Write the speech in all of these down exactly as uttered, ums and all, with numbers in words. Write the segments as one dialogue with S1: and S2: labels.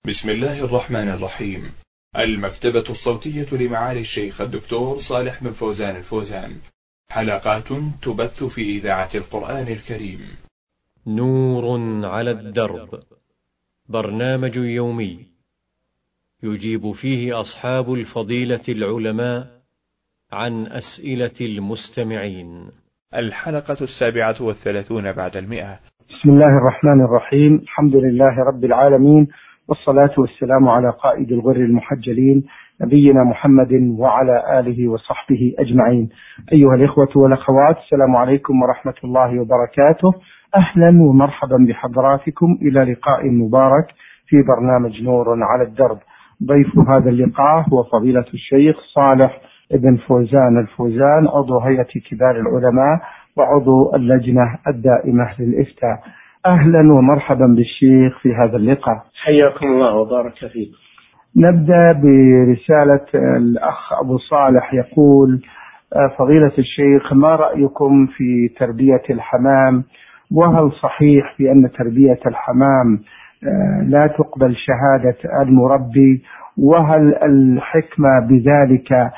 S1: بسم الله الرحمن الرحيم. المكتبة الصوتية لمعالي الشيخ الدكتور صالح بن فوزان الفوزان، حلقات تبث في إذاعة القرآن الكريم.
S2: نور على الدرب، برنامج يومي يجيب فيه أصحاب الفضيلة العلماء عن أسئلة المستمعين.
S1: الحلقة السابعة والثلاثون بعد المئة.
S3: بسم الله الرحمن الرحيم. الحمد لله رب العالمين، والصلاة والسلام على قائد الغر المحجلين نبينا محمد وعلى آله وصحبه أجمعين. أيها الإخوة والأخوات، السلام عليكم ورحمة الله وبركاته. أهلا ومرحبا بحضراتكم إلى لقاء مبارك في برنامج نور على الدرب. ضيف هذا اللقاء هو فضيلة الشيخ صالح بن فوزان الفوزان، عضو هيئة كبار العلماء وعضو اللجنة الدائمة للإفتاء. أهلا ومرحبا بالشيخ في هذا اللقاء.
S4: حياكم الله وبارك فيكم.
S3: نبدأ برسالة الأخ أبو صالح، يقول: فضيلة الشيخ، ما رأيكم في تربية الحمام؟ وهل صحيح بأن تربية الحمام لا تقبل شهادة المربي؟ وهل الحكمة بذلك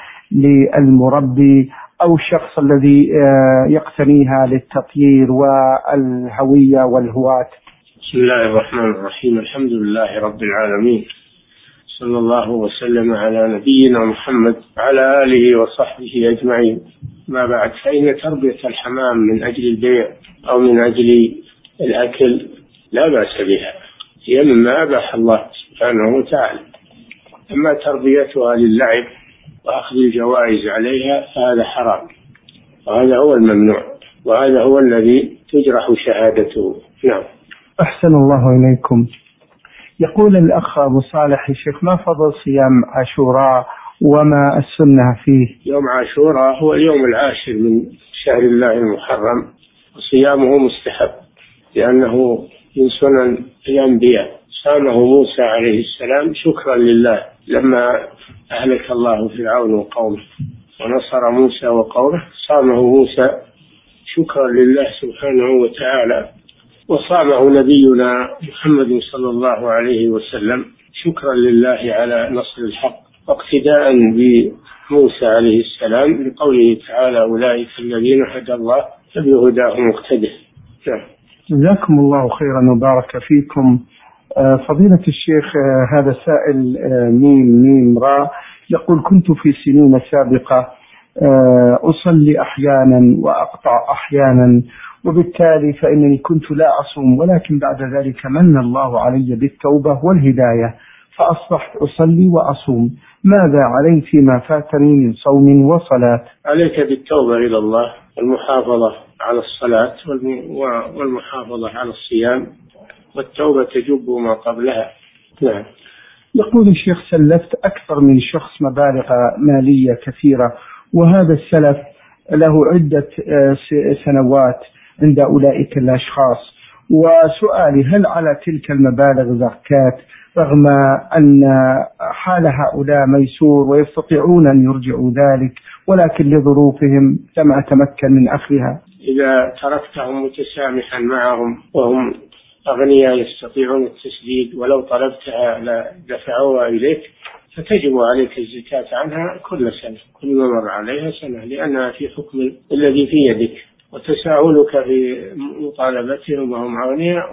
S3: للمربي أو الشخص الذي يقتنيها للتطيير والهوية والهواة؟
S4: بسم الله الرحمن الرحيم. الحمد لله رب العالمين، صلى الله وسلم على نبينا محمد وعلى آله وصحبه أجمعين. ما بعد، فإن تربية الحمام من أجل البيع أو من أجل الأكل لا بأس بها، هي مما أباح الله سبحانه وتعالى. أما تربيتها للعب وأخذ الجوائز عليها فهذا حرام، وهذا هو الممنوع، وهذا هو الذي تجرح شهادته. نعم.
S3: أحسن الله إليكم. يقول الأخ أبو صالح: الشيخ، ما فضل صيام عاشوراء وما السنة فيه؟
S4: يوم عاشوراء هو اليوم العاشر من شهر الله المحرم، وصيامه مستحب لأنه من سنن الأنبياء. صامه موسى عليه السلام شكرا لله لما أهلك الله فرعون وقومه ونصر موسى وقومه. صامه موسى شكرا لله سبحانه وتعالى، وصامه نبينا محمد صلى الله عليه وسلم شكرا لله على نصر الحق، واقتداء بموسى عليه السلام لقوله تعالى: أولئك الذين هدى الله فبهداه مقتده.
S3: جزاكم الله خيرا وبارك فيكم. فضيلة الشيخ، هذا سائل ميم ميم راء يقول: كنت في سنين سابقة أصلي أحيانا وأقطع أحيانا، وبالتالي فإنني كنت لا أصوم، ولكن بعد ذلك من الله علي بالتوبة والهداية فأصبحت أصلي وأصوم. ماذا علي فيما فاتني من صوم وصلاة؟
S4: عليك بالتوبة إلى الله والمحافظة على الصلاة والمحافظة على الصيام، والتوبة تجب ما قبلها. نعم.
S3: يقول الشيخ: سلفت أكثر من شخص مبالغ مالية كثيرة، وهذا السلف له عدة سنوات عند أولئك الأشخاص، وسؤالي: هل على تلك المبالغ زكاة رغم أن حال هؤلاء ميسور ويستطيعون أن يرجعوا ذلك، ولكن لظروفهم لم أتمكن من أخذها؟
S4: إذا تركتهم متسامحا معهم وهم أغنياء يستطيعون التسديد، ولو طلبتها لدفعوها إليك، فتجب عليك الزكاة عنها كل سنة، كل ما مر عليها سنة، لأنها في حكم الذي في يدك. وتساهلك في مطالبتهم وهم أغنياء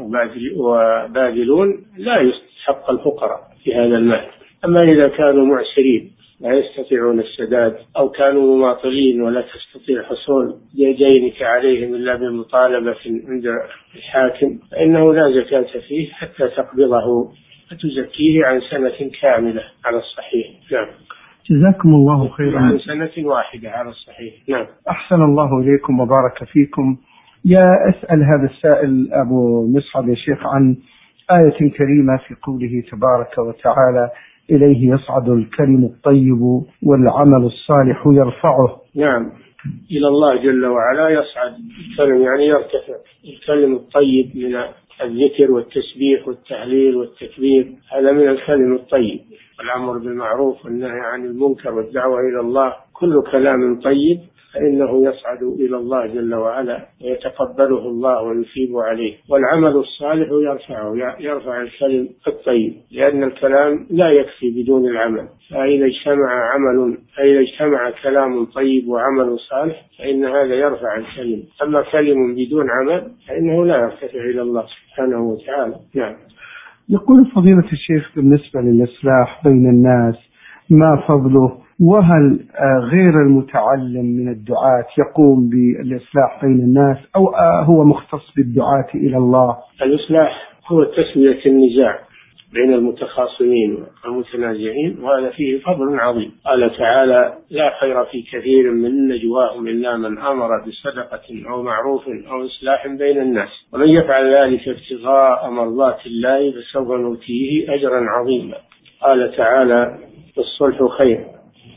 S4: وباذلون لا يستحق الفقراء في هذا المال. أما إذا كانوا معسرين لا يستطيعون السداد، أو كانوا مماطلين ولا تستطيع حصول دينك عليهم إلا بمطالبة عند الحاكم، فإنه لا زكاة فيه حتى تقبضه فتزكيه عن سنة كاملة على الصحيح. نعم.
S3: جزاكم الله خيرا.
S4: عن سنة واحدة على الصحيح. نعم.
S3: أحسن الله إليكم وبارك فيكم. يا أسأل هذا السائل أبو مصعب يا شيخ عن آية كريمة في قوله تبارك وتعالى: إليه يصعد الكلم الطيب والعمل الصالح يرفعه.
S4: نعم، إلى الله جل وعلا يصعد الكلم، يعني يرتفع الكلم الطيب من الذكر والتسبيح والتهليل والتكبير، هذا من الكلم الطيب، والأمر بالمعروف والنهي عن المنكر والدعوة إلى الله، كل كلام طيب فإنه يصعد إلى الله جل وعلا ويتقبله الله ويثيب عليه. والعمل الصالح يرفعه، يرفع الكلم الطيب، لأن الكلام لا يكفي بدون العمل. فإذا اجتمع عمل فإذا اجتمع كلام طيب وعمل صالح فإن هذا يرفع الكلم. أما كلم بدون عمل فإنه لا يرتفع إلى الله سبحانه وتعالى. نعم.
S3: يقول فضيلة الشيخ بالنسبة للإصلاح بين الناس ما فضله؟ وهل غير المتعلم من الدعاة يقوم بالإصلاح بين الناس أو هو مختص بالدعاة إلى الله؟
S4: الإصلاح هو تسوية النزاع بين المتخاصمين والمتنازعين، وهذا فيه فضل عظيم. قال تعالى: لا خير في كثير من نجواهم إلا من أمر بصدقة أو معروف أو إصلاح بين الناس، ومن يفعل ذلك ابتغاء مرضات الله فسوف نؤتيه أجرا عظيما. قال تعالى: الصلح خير.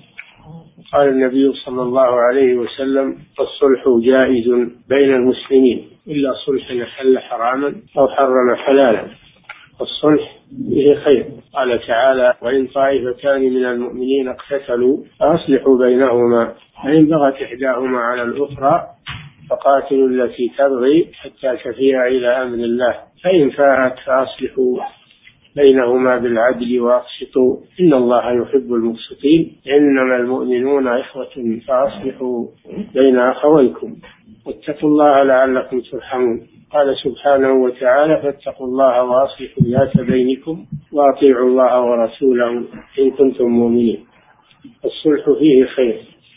S4: قال النبي صلى الله عليه وسلم: الصلح جائز بين المسلمين إلا صلح أحل حراما أو حرم حلالا، الصلح به خير. قال تعالى: وإن طائفتان من المؤمنين اقتتلوا فأصلحوا بينهما، فإن بغت إحداهما على الأخرى فقاتلوا التي تبغي حتى تفيء إلى أمر الله، فإن فاءت فأصلحوا بينهما بالعدل وأقسطوا إن الله يحب المقسطين، إنما المؤمنون إخوة فأصلحوا بين أخويكم واتقوا الله لعلكم ترحمون. قال سبحانه وتعالى: فاتقوا الله وأصلحوا ذات بينكم وأطيعوا الله ورسوله إن كنتم مؤمنين. الصلح فيه خير،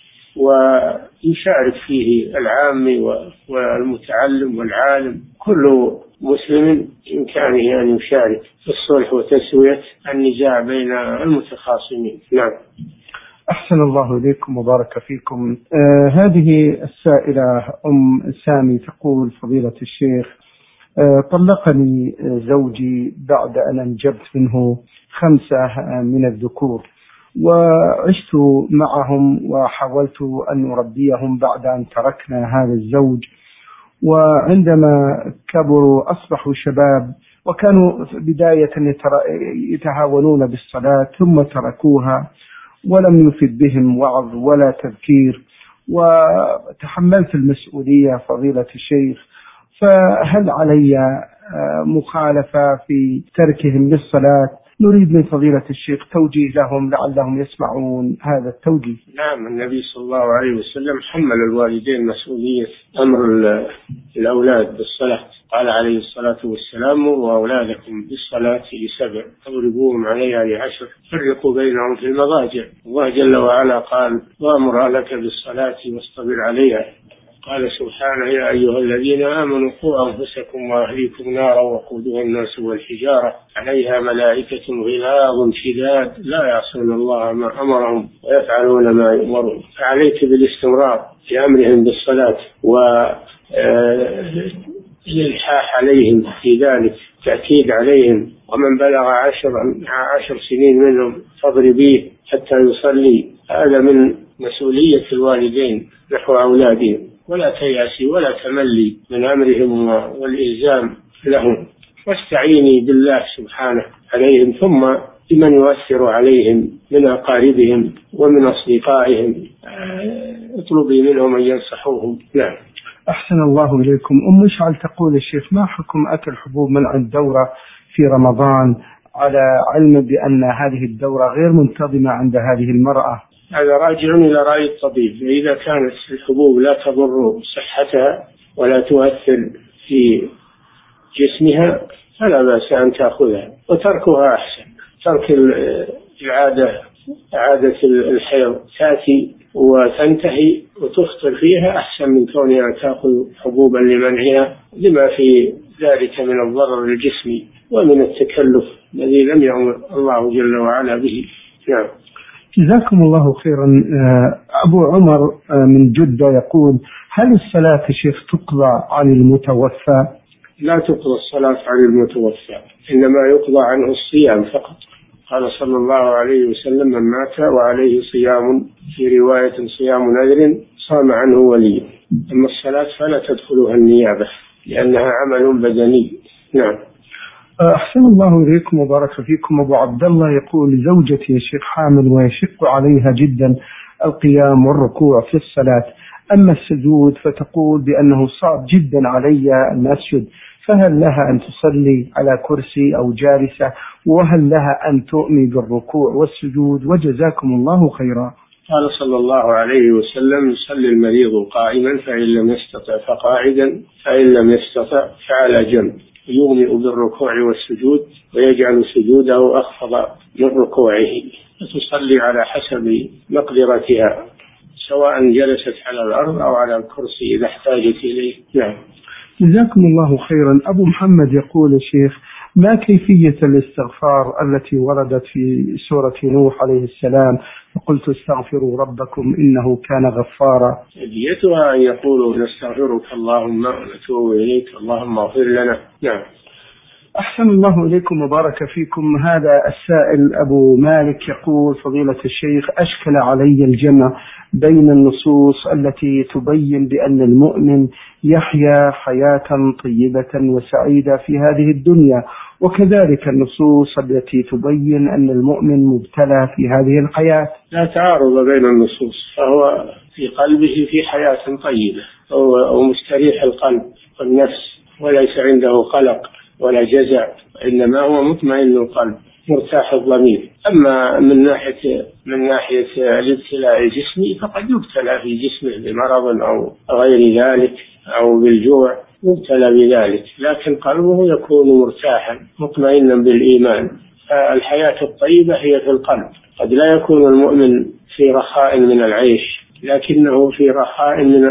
S4: ويشارك فيه العام والمتعلم والعالم، كل مسلم بإمكانه أن يشارك في الصلح وتسوية النزاع بين المتخاصمين. نعم.
S3: أحسن الله إليكم وبارك فيكم. آه هذه السائلة أم سامي تقول: فضيلة الشيخ، آه طلقني زوجي بعد أن أنجبت منه خمسة من الذكور، وعشت معهم وحاولت أن نربيهم بعد أن تركنا هذا الزوج، وعندما كبروا أصبحوا شباب وكانوا بداية يتهاونون بالصلاة ثم تركوها ولم يفد بهم وعظ ولا تذكير، وتحملت المسؤولية فضيلة الشيخ، فهل علي مخالفة في تركهم للصلاة؟ نريد من فضيلة الشيخ توجيه لهم لعلهم يسمعون هذا التوجيه.
S4: نعم، النبي صلى الله عليه وسلم حمل الوالدين مسؤولية أمر الأولاد بالصلاة. قال عليه الصلاة والسلام: مروا أولادكم بالصلاة لسبع واضربوهم عليها لعشر فرقوا بينهم في المضاجع. الله جل وعلا قال: وأمر أهلك بالصلاة واصطبر عليها. قال سبحانه: يا أيها الذين آمنوا قوا أنفسكم وأهليكم نارا وقودها الناس والحجارة عليها ملائكة غلاظ شداد لا يعصون الله ما أمرهم ويفعلون ما يؤمرون. فعليك بالاستمرار في أمرهم بالصلاة والإلحاح عليهم في ذلك، تأكيد عليهم. ومن بلغ عشر عشر سنين منهم فاضربيه حتى يصلي. هذا من مسؤولية الوالدين نحو أولادهم، ولا تيأسي ولا تملي من أمرهم والإلزام لهم، واستعيني بالله سبحانه عليهم، ثم بمن يؤثر عليهم من أقاربهم ومن أصدقائهم اطلبي منهم أن ينصحوهم. نعم.
S3: أحسن الله إليكم. أم مشعل تقول: الشيخ، ما حكم أكل حبوب منع الدورة في رمضان على علم بأن هذه الدورة غير منتظمة عند هذه المرأة؟
S4: هذا راجع إلى رأي الطبيب. إذا كانت الحبوب لا تضر صحتها ولا تؤثر في جسمها فلا بأس أن تأخذها، وتركها أحسن. ترك العادة عادة الحيض تأتي وتنتهي وتخطر فيها أحسن من كونها تأخذ حبوبا لمنعها، لما في ذلك من الضرر الجسمي ومن التكلف الذي لم يأمر الله جل وعلا به. نعم.
S3: جزاكم الله خيرا. أبو عمر من جدة يقول: هل الصلاة شيخ تقضى عن المتوفى؟
S4: لا تقضى الصلاة عن المتوفى، إنما يقضى عنه الصيام فقط. قال صلى الله عليه وسلم: من مات وعليه صيام، في رواية صيام نذر، صام عنه ولي. أما الصلاة فلا تدخلها النيابة لأنها عمل بدني. نعم.
S3: أحسن الله إليكم وبارك فيكم. أبو عبد الله يقول: زوجتي يا شيخ حامل ويشق عليها جدا القيام والركوع في الصلاة، أما السجود فتقول بأنه صعب جدا علي أن أسجد، فهل لها أن تصلي على كرسي أو جالسة؟ وهل لها أن تؤمن بالركوع والسجود؟ وجزاكم الله خيرا.
S4: قال صلى الله عليه وسلم: يصلي المريض قائما فإن لم يستطع فقاعدا فإن لم يستطع فعلى جنب، يؤمن بالركوع والسجود ويجعل سجوده أخفض من ركوعه، وتصلي على حسب مقدرتها سواء جلست على الأرض أو على الكرسي إذا احتاجت إليه. نعم.
S3: جزاكم الله خيرا. أبو محمد يقول: الشيخ، ما كيفية الاستغفار التي وردت في سورة نوح عليه السلام: فقلت استغفروا ربكم إنه كان غفارا؟
S4: كيفيتها أن يقولوا: نستغفرك اللهم ونتوب إليك اللهم اغفر لنا. نعم.
S3: أحسن الله إليكم وبارك فيكم. هذا السائل أبو مالك يقول: فضيلة الشيخ، أشكل علي الجمع بين النصوص التي تبين بأن المؤمن يحيا حياة طيبة وسعيدة في هذه الدنيا، وكذلك النصوص التي تبين أن المؤمن مبتلى في هذه الحياة.
S4: لا تعارض بين النصوص، فهو في قلبه في حياة طيبة ومستريح القلب والنفس، وليس عنده قلق ولا جزع، إنما هو مطمئن القلب مرتاح الضمير. أما من ناحية من ناحية الابتلاء الجسمي فقد يبتلى في جسمه بمرض أو غير ذلك أو بالجوع، يبتلى بذلك، لكن قلبه يكون مرتاحا مطمئنا بالإيمان. الحياة الطيبة هي في القلب. قد لا يكون المؤمن في رخاء من العيش، لكنه في رخاء من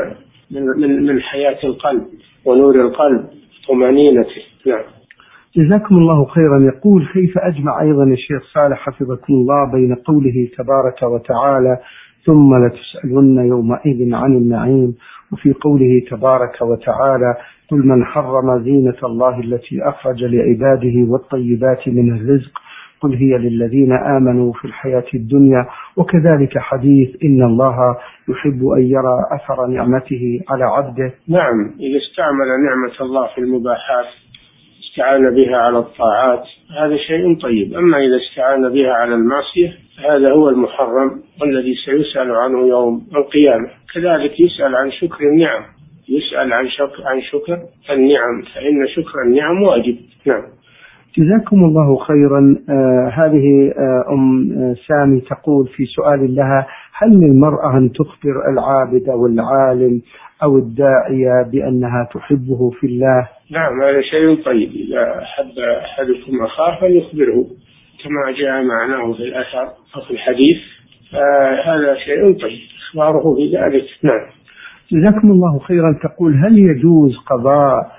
S4: من من حياة القلب ونور القلب طمأنينته. نعم.
S3: جزاكم الله خيرا. يقول: كيف أجمع أيضا الشيخ صالح حفظكم الله بين قوله تبارك وتعالى: ثم لتسألن يومئذ عن النعيم، وفي قوله تبارك وتعالى: قل من حرم زينة الله التي أخرج لعباده والطيبات من الرزق قل هي للذين آمنوا في الحياة الدنيا، وكذلك حديث إن الله يحب أن يرى أثر نعمته على عبده.
S4: نعم، إذا استعمل نعمة الله في المباحات استعان بها على الطاعات هذا شيء طيب، أما إذا استعان بها على المعصية هذا هو المحرم والذي سيسأل عنه يوم القيامة. كذلك يسأل عن شكر النعم، يسأل عن شكر, عن شكر النعم، فإن شكر النعم واجب. نعم.
S3: جزاكم الله خيرا. آه هذه آه أم آه سامي تقول في سؤال لها: هل للمرأة أن تخبر العابد أو العالم أو الداعية بأنها تحبه في الله؟
S4: نعم، هذا شيء طيب. إذا أحب أحدكم أخاه فليخبره كما جاء معناه في الأثر أو في الحديث، فهذا شيء طيب إخباره بذلك. نعم.
S3: جزاكم الله خيرا. تقول: هل يجوز قضاء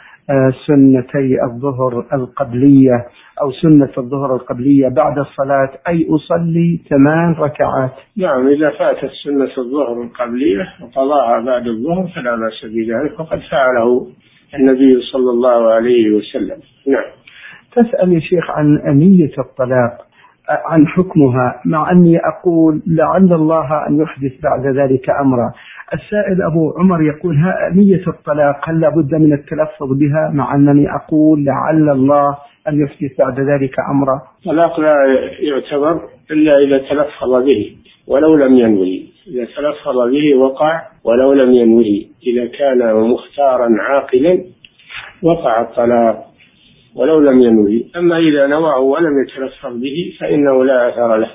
S3: سنتي الظهر القبلية أو سنة الظهر القبلية بعد الصلاة، أي أصلي ثمان ركعات؟
S4: نعم، إذا فاتت سنة الظهر القبلية وقضاها بعد الظهر فلا بأس بذلك، وقد فعله النبي صلى الله عليه وسلم. نعم.
S3: تسأل يا شيخ عن نية الطلاق، عن حكمها، مع أني أقول لعل الله أن يحدث بعد ذلك أمرا. السائل أبو عمر يقول: نية الطلاق هل لابد من التلفظ بها، مع أنني أقول لعل الله أن يحدث بعد ذلك أمرا؟
S4: الطلاق لا يعتبر إلا إذا تلفظ به ولو لم ينوي. إذا تلفظ به وقع ولو لم ينوي. إذا كان مختارا عاقلا وقع الطلاق ولو لم ينوي. أما إذا نواه ولم يتلفظ به فإنه لا أثر له،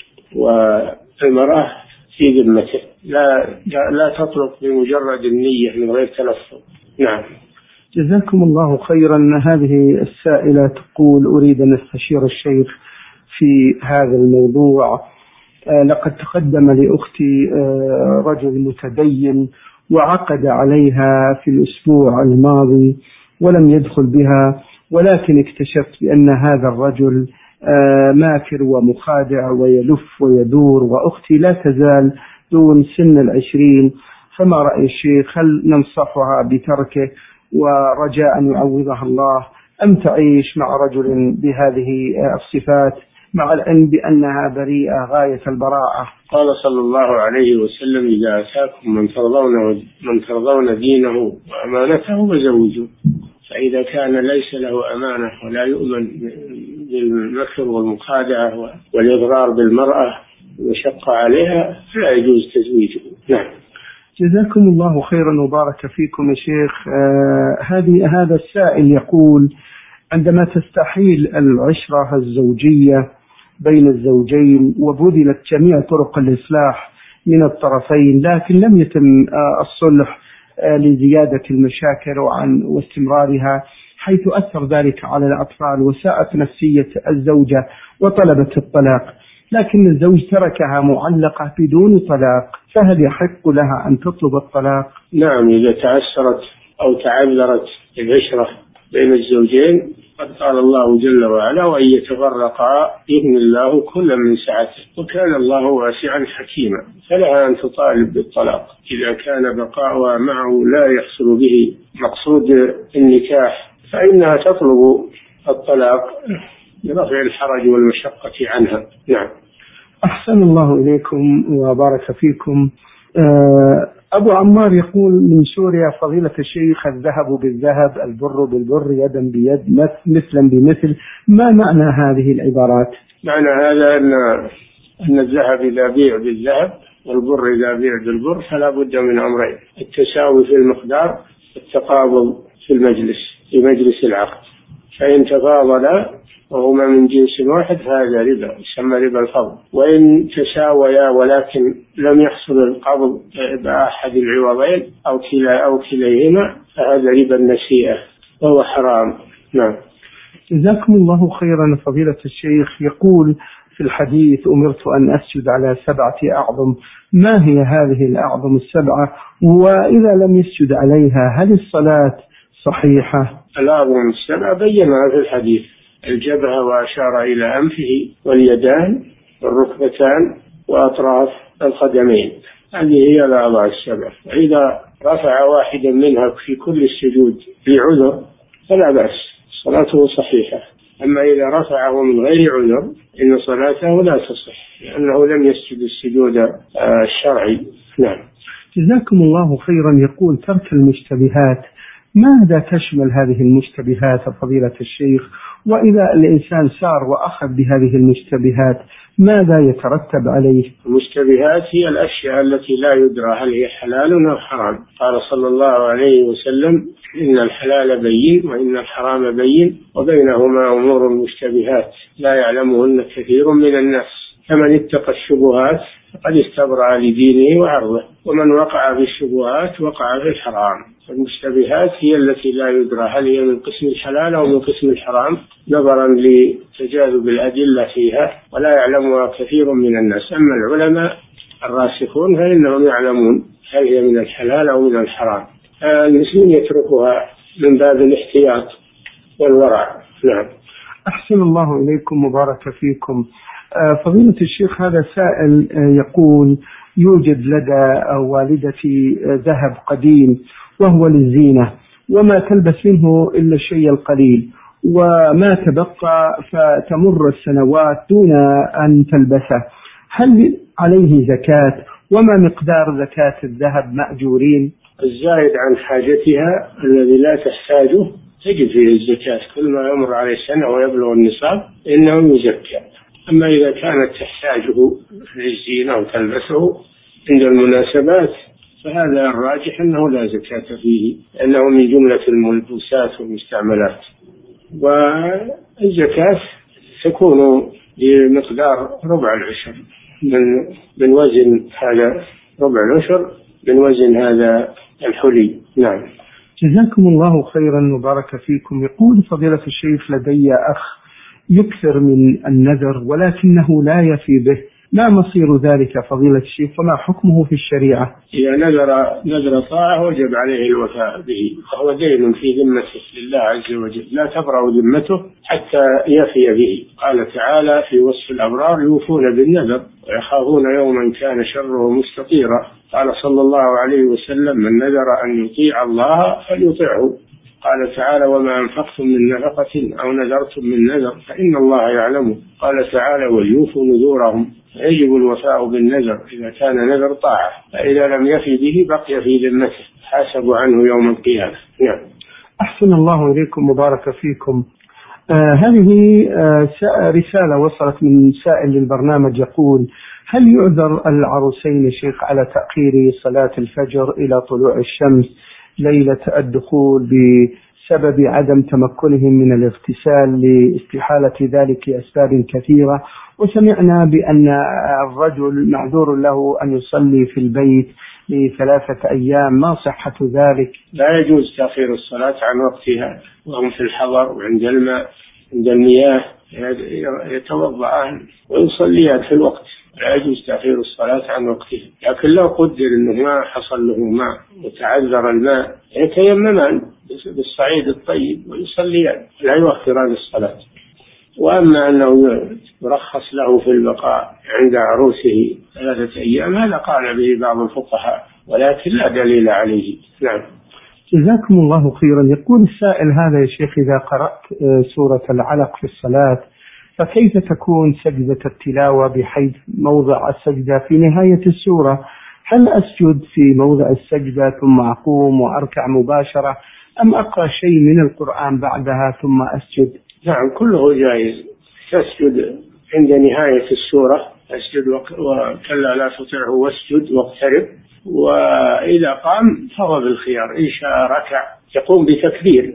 S4: والمرأة في ذمته، لا لا تطلق بمجرد النية من غير تلفظ. نعم.
S3: جزاكم الله خيرا. هذه السائلة تقول: أريد أن أستشير الشيخ في هذا الموضوع. آه لقد تقدم لأختي آه رجل متدين وعقد عليها في الأسبوع الماضي ولم يدخل بها، ولكن اكتشفت بأن هذا الرجل آه ماكر ومخادع ويلف ويدور، وأختي لا تزال دون سن العشرين، فما رأي الشيخ؟ هل ننصحها بتركه ورجاء أن يعوضها الله، أم تعيش مع رجل بهذه الصفات مع العلم بأنها بريئة غاية البراءة؟
S4: قال صلى الله عليه وسلم: إذا أتاكم من ترضون من ترضون دينه وأمانته فزوجوه. فإذا كان ليس له أمانة ولا يؤمن بالمكر والمخادعة والإضرار بالمرأة وشق عليها فلا يجوز تزويجه. نعم.
S3: جزاكم الله خيرا وبارك فيكم يا شيخ. آه هذه هذا السائل يقول: عندما تستحيل العشرة الزوجية بين الزوجين وبذلت جميع طرق الإصلاح من الطرفين لكن لم يتم آه الصلح آه لزيادة المشاكل وعن واستمرارها، حيث أثر ذلك على الأطفال وساءت نفسية الزوجة وطلبت الطلاق، لكن الزوج تركها معلقة بدون طلاق، فهل يحق لها أن تطلب الطلاق؟
S4: نعم، إذا تعسرت أو تعذرت العشرة بين الزوجين قد قال الله جل وعلا: وإن يتفرقا يغني الله كل من سعته وكان الله واسعا حكيما. فلها أن تطالب بالطلاق إذا كان بقاؤها معه لا يحصل به مقصود النكاح، فإنها تطلب الطلاق لرفع الحرج والمشقة عنها. نعم.
S3: أحسن الله إليكم وبارك فيكم. أبو عمار يقول من سوريا: فضيلة الشيخ، الذهب بالذهب، البر بالبر، يدا بيد، مثلا بمثل، ما معنى هذه العبارات؟
S4: معنى هذا أن أن الذهب إذا بيع بالذهب والبر إذا بيع بالبر فلا بد من أمرين: التساوي في المقدار، التقابض في المجلس في مجلس العقد. فإن تفاضلا وهما من جنس واحد هذا ربا يسمى ربا الفضل، وإن تساويا ولكن لم يحصل القبض بأحد العوضين أو كلا أو كليهما فهذا ربا النسيئة وهو حرام. نعم.
S3: جزاكم الله خيرا فضيلة الشيخ. يقول في الحديث: أمرت أن أسجد على سبعة أعظم، ما هي هذه الأعظم السبعة؟ وإذا لم يسجد عليها هل الصلاة صحيحة؟
S4: الأعظم السبعة بينها في الحديث: الجبهة وأشار إلى أنفه، واليدان والركبتان وأطراف القدمين، هذه هي الأعضاء السبع. وإذا رفع واحدا منها في كل السجود بعذر فلا بأس، صلاته صحيحة. أما إذا رفعه من غير عذر إن صلاته لا تصح لأنه لم يسجد السجود الشرعي. نعم.
S3: جزاكم الله خيرا. يقول: ترك المشتبهات، ماذا تشمل هذه المشتبهات فضيلة الشيخ؟ وإذا الإنسان سار وأخذ بهذه المشتبهات ماذا يترتب عليه؟
S4: المشتبهات هي الأشياء التي لا يدرى هل هي حلال أو حرام. قال صلى الله عليه وسلم: إن الحلال بين وإن الحرام بين وبينهما أمور مشتبهات لا يعلمهن كثير من الناس، فمن اتقى الشبهات فقد استبرأ لدينه وعرضه، ومن وقع في الشبهات وقع في الحرام. المشتبهات هي التي لا يدرى هل هي من قسم الحلال أو من قسم الحرام نظرا لتجاذب الأدلة فيها، ولا يعلمها كثير من الناس. أما العلماء الراسخون فإنهم يعلمون هل هي من الحلال أو من الحرام. المسلمين يتركها من باب الاحتياط والورع. نعم.
S3: أحسن الله إليكم مبارك فيكم. فضيلة الشيخ، هذا سائل يقول: يوجد لدى والدتي ذهب قديم وهو للزينة، وما تلبس منه إلا الشيء القليل، وما تبقى فتمر السنوات دون أن تلبسه، هل عليه زكاة؟ وما مقدار زكاة الذهب مأجورين؟
S4: الزائد عن حاجتها الذي لا تحتاجه تجد فيه الزكاة، كل ما يمر عليه سنة ويبلغ النصاب إنه يزكى. أما إذا كانت تحتاجه للزينة وتلبسه عند المناسبات فهذا الراجح أنه لا زكاة فيه لأنه من جملة الملبوسات والمستعملات. والزكاة تكون بمقدار ربع العشر من من وزن هذا ربع العشر من وزن هذا الحلي. نعم.
S3: جزاكم الله خيرا وبارك فيكم. يقول فضيلة الشيخ: لدي أخ يكثر من النذر ولكنه لا يفي به، ما مصير ذلك فضيلة الشيخ وما حكمه في الشريعة؟
S4: إذا نذر نذر طاعة وجب عليه الوفاء به، فهو دين في ذمته لله عز وجل، لا تبرأ ذمته حتى يفي به. قال تعالى في وصف الأبرار: يوفون بالنذر ويخافون يوما كان شره مستطيرا. قال صلى الله عليه وسلم: من نذر أن يطيع الله فليطيعه. قال تعالى: وما أنفقتم من نفقة أو نذرتم من نذر فإن الله يعلمه. قال تعالى: وليوفوا نذورهم. يجب الوفاء بالنذر إذا كان نذر طاعة، فإذا لم يفي به بقي في ذمته حاسب عنه يوم القيامة. نعم.
S3: أحسن الله إليكم مبارك فيكم. آه هذه آه رسالة وصلت من سائل للبرنامج يقول: هل يعذر العروسين شيخ على تأخير صلاة الفجر إلى طلوع الشمس ليلة الدخول بسبب عدم تمكنهم من الاغتسال لاستحالة ذلك لأسباب كثيرة؟ وسمعنا بأن الرجل معذور له أن يصلي في البيت لثلاثة أيام، ما صحة ذلك؟
S4: لا يجوز تأخير الصلاة عن وقتها وهم في الحضر وعند الماء عند المياه يتوضعان ويصليان في الوقت، لا يجوز تأخير الصلاة عن وقتها. لكن لو قدر أنه ما حصل له ماء وتعذر الماء يتيممان بالصعيد الطيب ويصليان، لا يؤخران الصلاة. وأما أنه يرخص له في البقاء عند عروسه ثلاثة أيام هذا قال به بعض الفقهاء ولكن لا دليل عليه. نعم.
S3: جزاكم الله خيرا. يقول السائل هذا: يا شيخ، إذا قرأت سورة العلق في الصلاة فكيف تكون سجدة التلاوة بحيث موضع السجدة في نهاية السورة؟ هل أسجد في موضع السجدة ثم أقوم وأركع مباشرة أم أقرأ شيء من القرآن بعدها ثم أسجد؟
S4: نعم، كله جائز. تسجد عند نهاية السورة، أسجد وكلا لا تطعه واسجد واقترب، وإذا قام فهو بالخيار، إن شاء ركع يقوم بتكبير،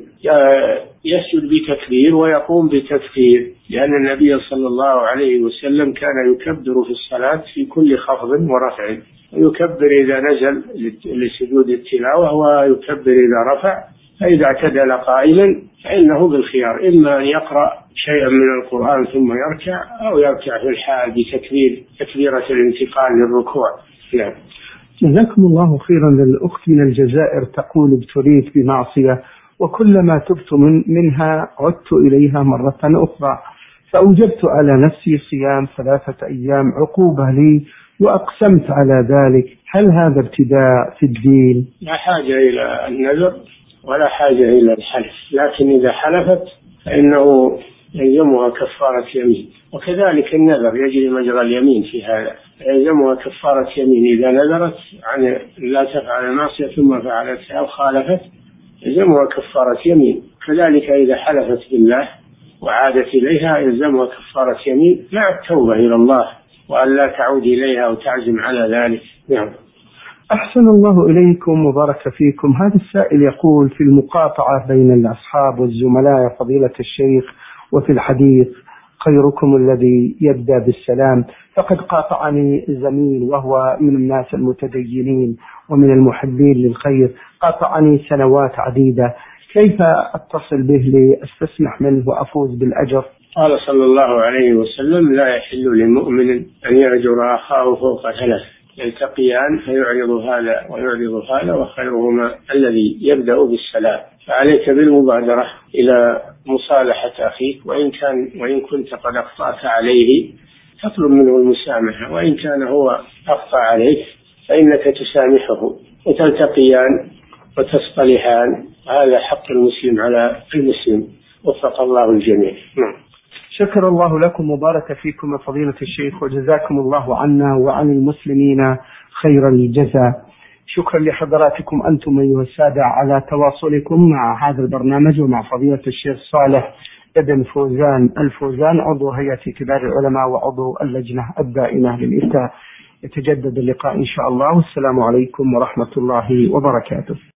S4: يسجد بتكبير ويقوم بتكبير، لأن النبي صلى الله عليه وسلم كان يكبر في الصلاة في كل خفض ورفع، ويكبر إذا نزل لسجود التلاوة ويكبر إذا رفع. فإذا اعتدل قائما فإنه بالخيار، إما أن يقرأ شيئا من القرآن ثم يركع أو يركع في الحال بتكبير تكبيرة الانتقال للركوع. نعم.
S3: جزاكم الله خيرا. للأخت من الجزائر تقول: ابتليت بمعصية وكلما تبت من منها عدت إليها مرة أخرى، فأوجبت على نفسي صيام ثلاثة أيام عقوبة لي وأقسمت على ذلك، هل هذا ابتداء في الدين؟
S4: لا حاجة إلى النذر ولا حاجة إلى الحلف، لكن إذا حلفت فإنه يلزمها كفارة يمين، وكذلك النذر يجري مجرى اليمين في هذا، يلزمها كفارة يمين إذا نذرت عن لا تفعل المعصية ثم فعلتها أو خالفت يلزمها كفارة يمين. كذلك إذا حلفت بالله وعادت إليها يلزمها كفارة يمين مع التوبة إلى الله وأن لا تعود إليها وتعزم على ذلك. نعم.
S3: أحسن الله إليكم وبارك فيكم. هذا السائل يقول: في المقاطعة بين الأصحاب والزملاء يا فضيلة الشيخ وفي الحديث خيركم الذي يبدأ بالسلام، فقد قاطعني زميل وهو من الناس المتدينين ومن المحبين للخير، قاطعني سنوات عديدة، كيف أتصل به لأستسمح منه وأفوز بالأجر؟
S4: قال صلى الله عليه وسلم: لا يحل للمؤمن أن يهجر أخاه فوق ثلاث، يلتقيان فيعرض هذا ويعرض هذا وخيرهما الذي يبدأ بالسلام. فعليك بالمبادرة إلى مصالحة أخيك، وإن كان وإن كنت قد أخطأت عليه تطلب منه المسامحة، وإن كان هو أخطأ عليك فإنك تسامحه وتلتقيان وتصطلحان، هذا حق المسلم على المسلم. وفق الله الجميع. نعم.
S3: شكر الله لكم وبارك فيكم فضيلة الشيخ، وجزاكم الله عنا وعن المسلمين خير الجزاء. شكرا لحضراتكم أنتم أيها السادة على تواصلكم مع هذا البرنامج ومع فضيلة الشيخ صالح ابن فوزان الفوزان، عضو هيئة كبار العلماء وعضو اللجنة الدائمة للإفتاء. يتجدد اللقاء إن شاء الله، والسلام عليكم ورحمة الله وبركاته.